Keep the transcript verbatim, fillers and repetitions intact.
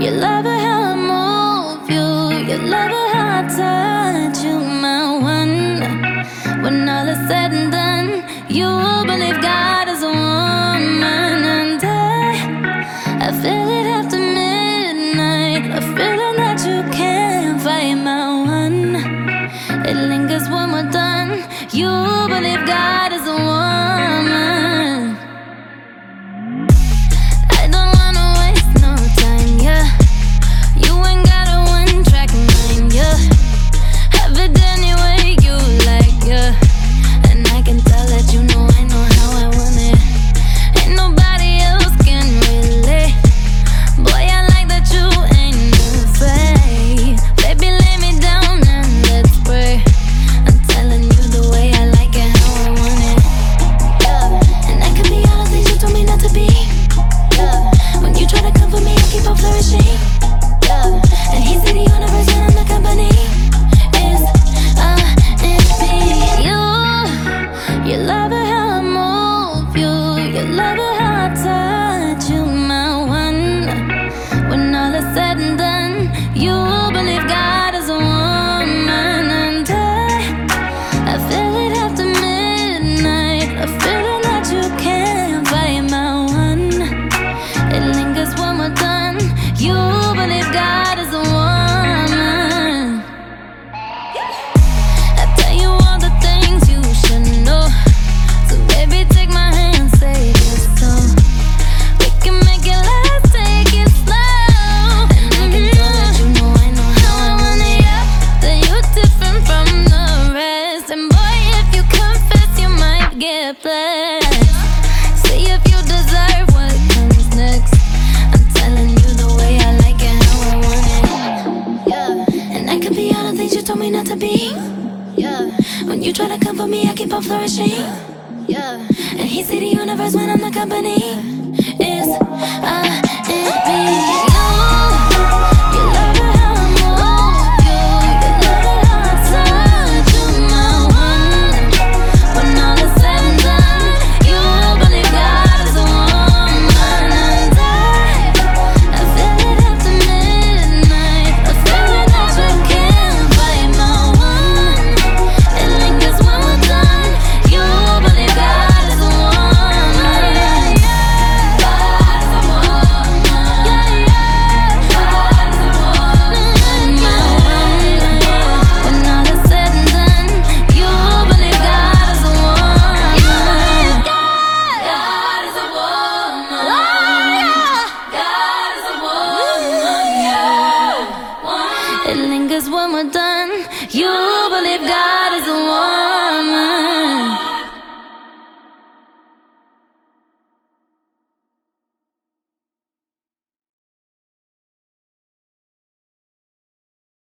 You love it how I move you. You love it how I touch you, my one. When all is said and done, you believe God is a woman. And I, I feel it after midnight, a feeling that you can't fight, my one. It lingers when we're done. You believe God is a woman. I don't wanna waste no time, yeah. You ain't got a one-track mind, yeah. Have it any way you like, yeah. And I can tell that you know I know how I want it. Ain't nobody else can relate. Boy, I like that you ain't afraid. Baby, lay me down and let's pray. I'm telling you the way I like it, how I want it, yeah. And I can be all the things you told me not to be, yeah. When you try to come for me, I keep on flourishing, yeah. And he said the universe and I'm the company. It's uh, it's me. You, you love it how I move you. You love it how I touch you, my one. When all is said and done, you believe God is a woman. And I, I feel it after midnight, a feeling that you can't fight, my one. It lingers when we're done. You believe God is a woman. I tell you all the things you should know. So baby, take my hand, save your soul. We can make it last, take it slow. And I can tell that you know I know how I want it, yeah. That you're different from the rest. And boy, if you confess, you might get blessed. See if you deserve what comes next. I'm telling you the way I like it, how I want it, yeah. And I can be all the things you told me not to be, yeah. When you try to come for me, I keep on flourishing, yeah. And he see the universe when I'm the company. It's uh, it's me. You